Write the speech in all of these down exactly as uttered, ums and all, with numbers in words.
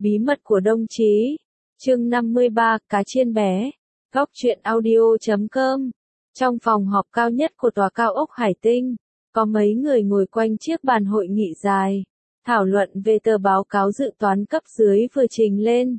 Bí mật của đồng chí. Chương năm mươi ba, cá chiên bé. Góc truyện audio chấm com. Trong phòng họp cao nhất của tòa cao ốc Hải Tinh, có mấy người ngồi quanh chiếc bàn hội nghị dài, thảo luận về tờ báo cáo dự toán cấp dưới vừa trình lên.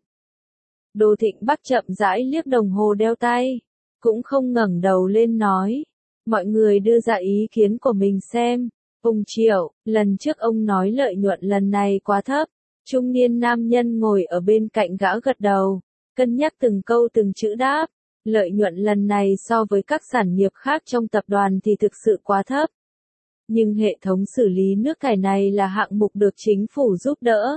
Đỗ Thịnh Bắc chậm rãi liếc đồng hồ đeo tay, cũng không ngẩng đầu lên nói. Mọi người đưa ra ý kiến của mình xem. Ông Triệu, lần trước ông nói lợi nhuận lần này quá thấp. Trung niên nam nhân ngồi ở bên cạnh gã gật đầu, cân nhắc từng câu từng chữ đáp. Lợi nhuận lần này so với các sản nghiệp khác trong tập đoàn thì thực sự quá thấp. Nhưng hệ thống xử lý nước thải này là hạng mục được chính phủ giúp đỡ.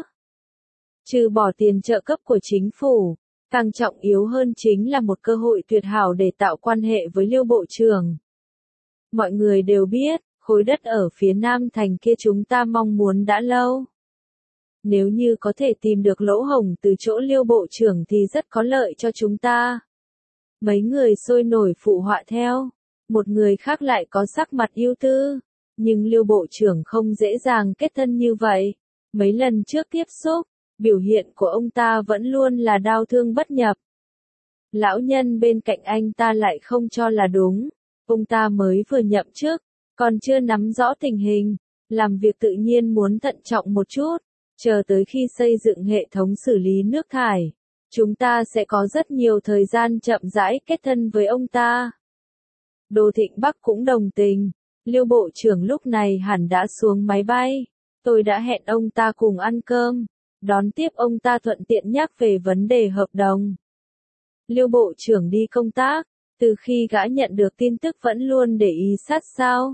Trừ bỏ tiền trợ cấp của chính phủ, càng trọng yếu hơn chính là một cơ hội tuyệt hảo để tạo quan hệ với Liêu Bộ trưởng. Mọi người đều biết, khối đất ở phía Nam thành kia chúng ta mong muốn đã lâu. Nếu như có thể tìm được lỗ hổng từ chỗ Liêu Bộ trưởng thì rất có lợi cho chúng ta. Mấy người sôi nổi phụ họa theo. Một người khác lại có sắc mặt ưu tư. Nhưng Liêu Bộ trưởng không dễ dàng kết thân như vậy. Mấy lần trước tiếp xúc, biểu hiện của ông ta vẫn luôn là đau thương bất nhập. Lão nhân bên cạnh anh ta lại không cho là đúng. Ông ta mới vừa nhậm chức, còn chưa nắm rõ tình hình. Làm việc tự nhiên muốn thận trọng một chút. Chờ tới khi xây dựng hệ thống xử lý nước thải, chúng ta sẽ có rất nhiều thời gian chậm rãi kết thân với ông ta. Đỗ Thịnh Bắc cũng đồng tình. Liêu Bộ trưởng lúc này hẳn đã xuống máy bay. Tôi đã hẹn ông ta cùng ăn cơm. Đón tiếp ông ta thuận tiện nhắc về vấn đề hợp đồng. Liêu Bộ trưởng đi công tác, từ khi gã nhận được tin tức vẫn luôn để ý sát sao.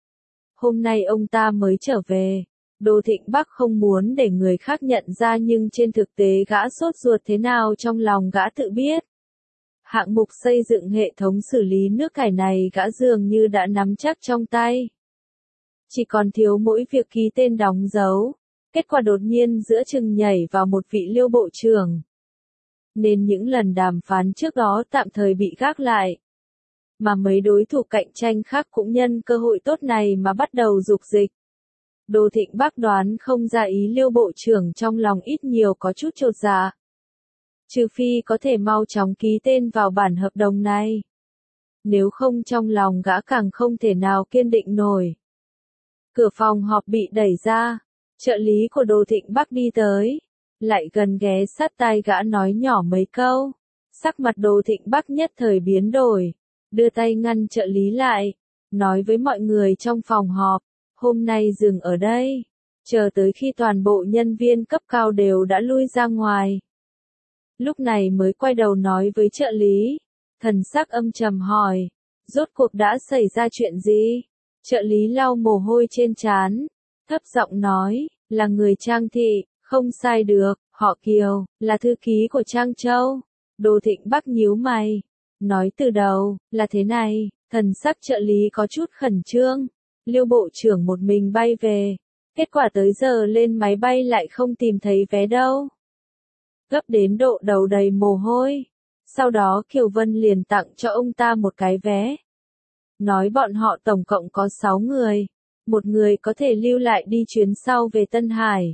Hôm nay ông ta mới trở về. Đỗ Thịnh Bắc không muốn để người khác nhận ra nhưng trên thực tế gã sốt ruột thế nào trong lòng gã tự biết. Hạng mục xây dựng hệ thống xử lý nước thải này gã dường như đã nắm chắc trong tay. Chỉ còn thiếu mỗi việc ký tên đóng dấu. Kết quả đột nhiên giữa chừng nhảy vào một vị Liêu Bộ trưởng. Nên những lần đàm phán trước đó tạm thời bị gác lại. Mà mấy đối thủ cạnh tranh khác cũng nhân cơ hội tốt này mà bắt đầu dục dịch. Đỗ Thịnh Bắc đoán không ra ý Liêu Bộ trưởng trong lòng ít nhiều có chút chột dạ. Trừ phi có thể mau chóng ký tên vào bản hợp đồng này. Nếu không trong lòng gã càng không thể nào kiên định nổi. Cửa phòng họp bị đẩy ra. Trợ lý của Đỗ Thịnh Bắc đi tới. Lại gần ghé sát tai gã nói nhỏ mấy câu. Sắc mặt Đỗ Thịnh Bắc nhất thời biến đổi. Đưa tay ngăn trợ lý lại. Nói với mọi người trong phòng họp. Hôm nay dừng ở đây. Chờ tới khi toàn bộ nhân viên cấp cao đều đã lui ra ngoài. Lúc này mới quay đầu nói với trợ lý. Thần sắc âm trầm hỏi. Rốt cuộc đã xảy ra chuyện gì? Trợ lý lau mồ hôi trên trán. Thấp giọng nói. Là người Trang Thị. Không sai được. Họ Kiều. Là thư ký của Trang Châu. Đỗ Thịnh Bắc nhíu mày. Nói từ đầu. Là thế này. Thần sắc trợ lý có chút khẩn trương. Liêu Bộ trưởng một mình bay về. Kết quả tới giờ lên máy bay lại không tìm thấy vé đâu. Gấp đến độ đầu đầy mồ hôi. Sau đó Kiều Vân liền tặng cho ông ta một cái vé. Nói bọn họ tổng cộng có sáu người. Một người có thể lưu lại đi chuyến sau về Tân Hải.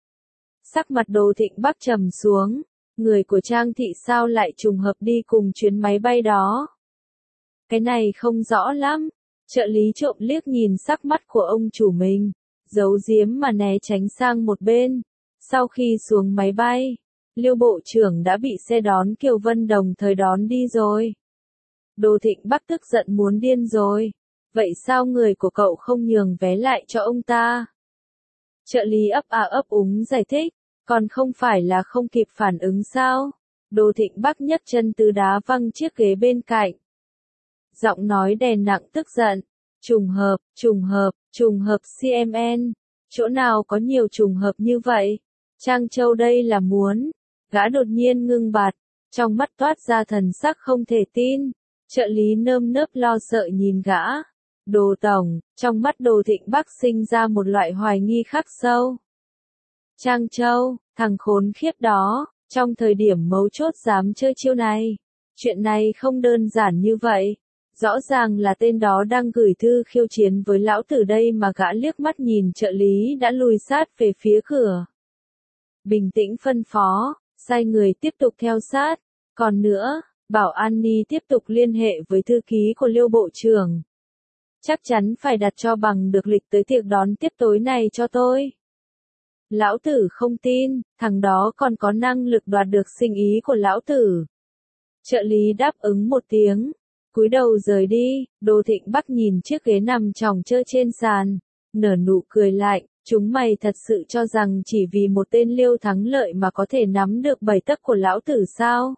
Sắc mặt Đỗ Thịnh Bắc trầm xuống. Người của Trang Thị sao lại trùng hợp đi cùng chuyến máy bay đó? Cái này không rõ lắm. Trợ lý trộm liếc nhìn sắc mắt của ông chủ mình, giấu giếm mà né tránh sang một bên. Sau khi xuống máy bay, Liêu Bộ trưởng đã bị xe đón Kiều Vân đồng thời đón đi rồi. Đỗ Thịnh Bắc tức giận muốn điên rồi. Vậy sao người của cậu không nhường vé lại cho ông ta? Trợ lý ấp à ấp úng giải thích, còn không phải là không kịp phản ứng sao? Đỗ Thịnh Bắc nhấc chân từ đá văng chiếc ghế bên cạnh. Giọng nói đè nặng tức giận. Trùng hợp, trùng hợp, trùng hợp xê em en. Chỗ nào có nhiều trùng hợp như vậy? Trang Châu đây là muốn. Gã đột nhiên ngưng bặt. Trong mắt toát ra thần sắc không thể tin. Trợ lý nơm nớp lo sợ nhìn gã. Đỗ tổng, trong mắt Đỗ Thịnh Bắc sinh ra một loại hoài nghi khắc sâu. Trang Châu, thằng khốn khiếp đó, trong thời điểm mấu chốt dám chơi chiêu này. Chuyện này không đơn giản như vậy. Rõ ràng là tên đó đang gửi thư khiêu chiến với lão tử đây mà gã liếc mắt nhìn trợ lý đã lùi sát về phía cửa. bình tĩnh phân phó, sai người tiếp tục theo sát. Còn nữa, bảo An Ni tiếp tục liên hệ với thư ký của Liêu Bộ trưởng. Chắc chắn phải đặt cho bằng được lịch tới tiệc đón tiếp tối này cho tôi. Lão tử không tin, thằng đó còn có năng lực đoạt được sinh ý của lão tử. Trợ lý đáp ứng một tiếng, cúi đầu rời đi. Đô Thịnh Bắc nhìn chiếc ghế nằm chỏng trơ trên sàn, nở nụ cười lạnh. Chúng mày thật sự cho rằng chỉ vì một tên Liêu thắng lợi mà có thể nắm được bảy tấc của lão tử sao?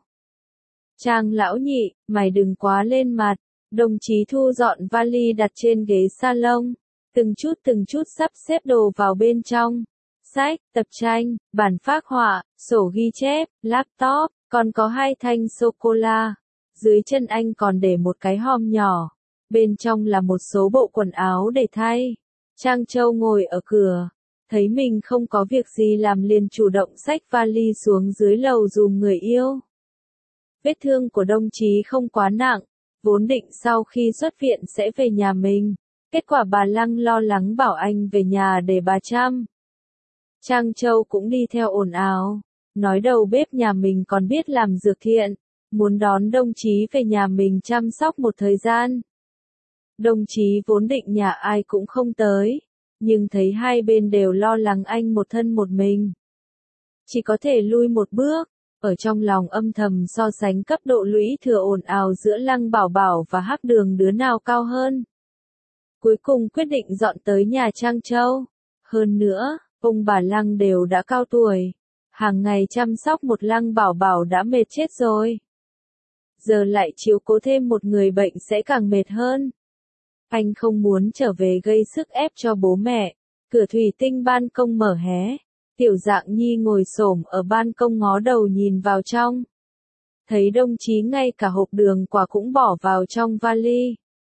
Trang lão nhị, mày đừng quá lên mặt. Đồng chí thu dọn vali đặt trên ghế salon, từng chút từng chút sắp xếp đồ vào bên trong. Sách, tập tranh, bản phác họa, sổ ghi chép, laptop, còn có hai thanh sô-cô-la. Dưới chân anh còn để một cái hòm nhỏ. Bên trong là một số bộ quần áo để thay. Trang Châu ngồi ở cửa, thấy mình không có việc gì làm liền chủ động xách vali xuống dưới lầu dùm người yêu. Vết thương của đồng chí không quá nặng, vốn định sau khi xuất viện sẽ về nhà mình. Kết quả bà Lăng lo lắng bảo anh về nhà để bà chăm. Trang Châu cũng đi theo ồn ào, nói đầu bếp nhà mình còn biết làm dược thiện, muốn đón đồng chí về nhà mình chăm sóc một thời gian. Đồng chí vốn định nhà ai cũng không tới, nhưng thấy hai bên đều lo lắng anh một thân một mình. Chỉ có thể lui một bước, ở trong lòng âm thầm so sánh cấp độ lũy thừa ồn ào giữa Lăng Bảo Bảo và Hắc Đường đứa nào cao hơn. Cuối cùng quyết định dọn tới nhà Trang Châu. Hơn nữa, ông bà Lăng đều đã cao tuổi, hàng ngày chăm sóc một Lăng Bảo Bảo đã mệt chết rồi. Giờ lại chiếu cố thêm một người bệnh sẽ càng mệt hơn. Anh không muốn trở về gây sức ép cho bố mẹ. Cửa thủy tinh ban công mở hé. Tiểu Dạng Nhi ngồi xổm ở ban công ngó đầu nhìn vào trong. Thấy đồng chí ngay cả hộp đường quả cũng bỏ vào trong vali.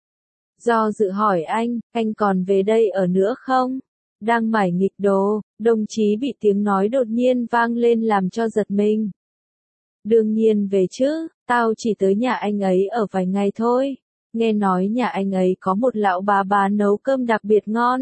Do dự hỏi anh, anh còn về đây ở nữa không? Đang mải nghịch đồ, đồng chí bị tiếng nói đột nhiên vang lên làm cho giật mình. Đương nhiên về chứ, tao chỉ tới nhà anh ấy ở vài ngày thôi. Nghe nói nhà anh ấy có một lão bà bà nấu cơm đặc biệt ngon.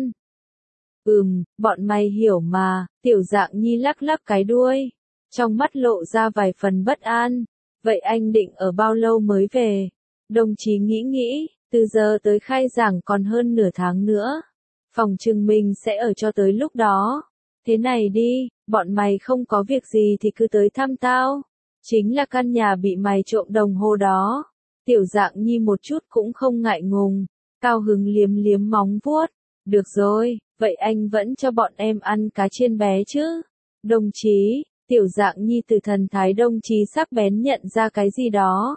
Ừm, bọn mày hiểu mà. Tiểu Dạng Nhi lắc lắc cái đuôi, trong mắt lộ ra vài phần bất an. Vậy anh định ở bao lâu mới về? Đồng chí nghĩ nghĩ, từ giờ tới khai giảng còn hơn nửa tháng nữa. Phòng trừng mình sẽ ở cho tới lúc đó. Thế này đi, bọn mày không có việc gì thì cứ tới thăm tao. Chính là căn nhà bị mày trộm đồng hồ đó. Tiểu Dạng Nhi một chút cũng không ngại ngùng, cao hứng liếm liếm móng vuốt. Được rồi, vậy anh vẫn cho bọn em ăn cá chiên bé chứ? Đồng chí, Tiểu Dạng Nhi từ thần thái đồng chí sắc bén nhận ra cái gì đó.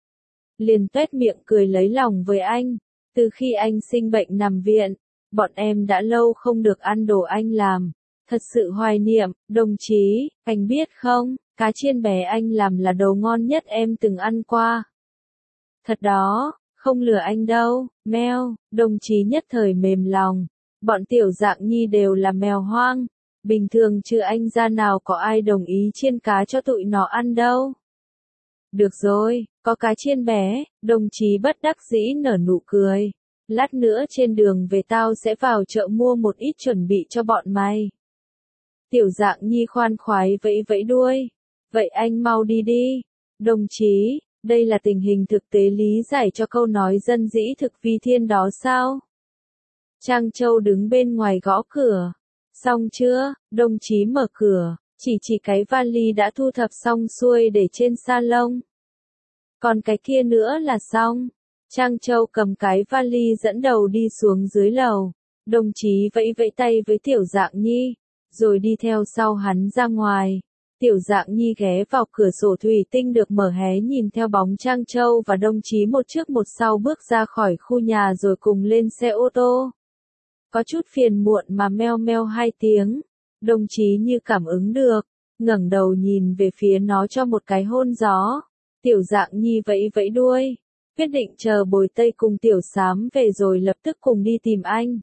Liền tuét miệng cười lấy lòng với anh. Từ khi anh sinh bệnh nằm viện, bọn em đã lâu không được ăn đồ anh làm. Thật sự hoài niệm, đồng chí, anh biết không, cá chiên bé anh làm là đồ ngon nhất em từng ăn qua. Thật đó, không lừa anh đâu, meo, đồng chí nhất thời mềm lòng. Bọn Tiểu Dạng Nhi đều là mèo hoang. Bình thường chứ anh ra nào có ai đồng ý chiên cá cho tụi nó ăn đâu. Được rồi, có cá chiên bé, đồng chí bất đắc dĩ nở nụ cười. Lát nữa trên đường về tao sẽ vào chợ mua một ít chuẩn bị cho bọn mày. Tiểu Dạng Nhi khoan khoái vẫy vẫy đuôi. Vậy anh mau đi đi. Đồng chí, đây là tình hình thực tế lý giải cho câu nói dân dĩ thực vi thiên đó sao? Trang Châu đứng bên ngoài gõ cửa. Xong chưa? Đồng chí mở cửa, chỉ chỉ cái vali đã thu thập xong xuôi để trên salon. Còn cái kia nữa là xong. Trang Châu cầm cái vali dẫn đầu đi xuống dưới lầu. Đồng chí vẫy vẫy tay với Tiểu Dạng Nhi, rồi đi theo sau hắn ra ngoài. Tiểu Dạng Nhi ghé vào cửa sổ thủy tinh được mở hé nhìn theo bóng Trang Châu và đồng chí một trước một sau bước ra khỏi khu nhà rồi cùng lên xe ô tô. Có chút phiền muộn mà meo meo hai tiếng. Đồng chí như cảm ứng được, ngẩng đầu nhìn về phía nó cho một cái hôn gió. Tiểu Dạng Nhi vẫy vẫy đuôi, quyết định chờ Bồi Tây cùng Tiểu Xám về rồi lập tức cùng đi tìm anh.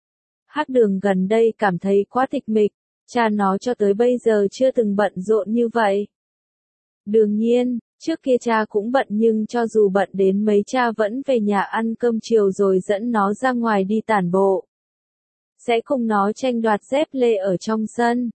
Hắc Đường gần đây cảm thấy quá tịch mịch, cha nó cho tới bây giờ chưa từng bận rộn như vậy. Đương nhiên, trước kia cha cũng bận nhưng cho dù bận đến mấy cha vẫn về nhà ăn cơm chiều rồi dẫn nó ra ngoài đi tản bộ. Sẽ cùng nó tranh đoạt dép lê ở trong sân,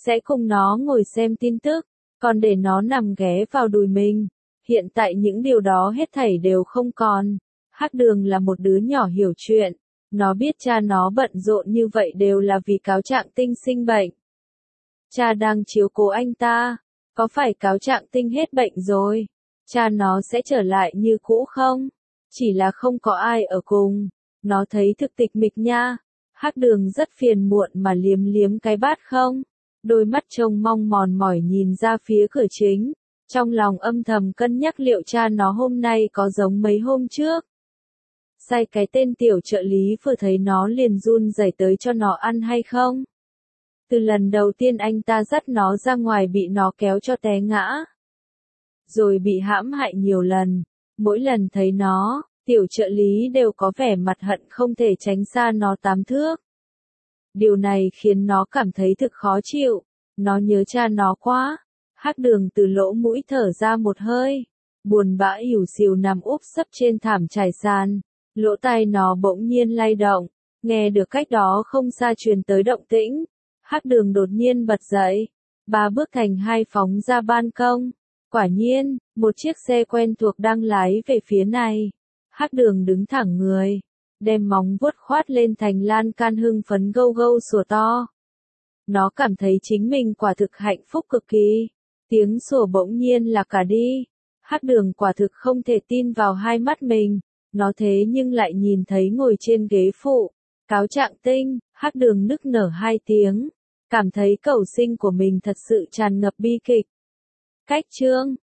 sẽ cùng nó ngồi xem tin tức, còn để nó nằm ghé vào đùi mình. Hiện tại những điều đó hết thảy đều không còn. Hắc Đường là một đứa nhỏ hiểu chuyện. Nó biết cha nó bận rộn như vậy đều là vì cáo trạng tinh sinh bệnh. Cha đang chiếu cố anh ta. Có phải cáo trạng tinh hết bệnh rồi? Cha nó sẽ trở lại như cũ không? Chỉ là không có ai ở cùng. Nó thấy thực tịch mịch nha. Hắc Đường rất phiền muộn mà liếm liếm cái bát không. Đôi mắt trông mong mòn mỏi nhìn ra phía cửa chính. Trong lòng âm thầm cân nhắc liệu cha nó hôm nay có giống mấy hôm trước. Sai cái tên tiểu trợ lý vừa thấy nó liền run rẩy tới cho nó ăn hay không. Từ lần đầu tiên anh ta dắt nó ra ngoài bị nó kéo cho té ngã. Rồi bị hãm hại nhiều lần. Mỗi lần thấy nó, tiểu trợ lý đều có vẻ mặt hận không thể tránh xa nó tám thước. Điều này khiến nó cảm thấy thực khó chịu. Nó nhớ cha nó quá. Hắc Đường từ lỗ mũi thở ra một hơi. Buồn bã ỉu xìu nằm úp sấp trên thảm trải sàn. Lỗ tai nó bỗng nhiên lay động. Nghe được cách đó không xa truyền tới động tĩnh. Hắc Đường đột nhiên bật dậy. Ba bước thành hai phóng ra ban công. Quả nhiên, một chiếc xe quen thuộc đang lái về phía này. Hắc Đường đứng thẳng người. Đem móng vuốt khoát lên thành lan can hưng phấn gâu gâu sủa to. Nó cảm thấy chính mình quả thực hạnh phúc cực kỳ. Tiếng sủa bỗng nhiên là cả đi. Hắc Đường quả thực không thể tin vào hai mắt mình. Nó thế nhưng lại nhìn thấy ngồi trên ghế phụ. Cáo trạng tinh, Hắc Đường nức nở hai tiếng. Cảm thấy cầu sinh của mình thật sự tràn ngập bi kịch. Cách chương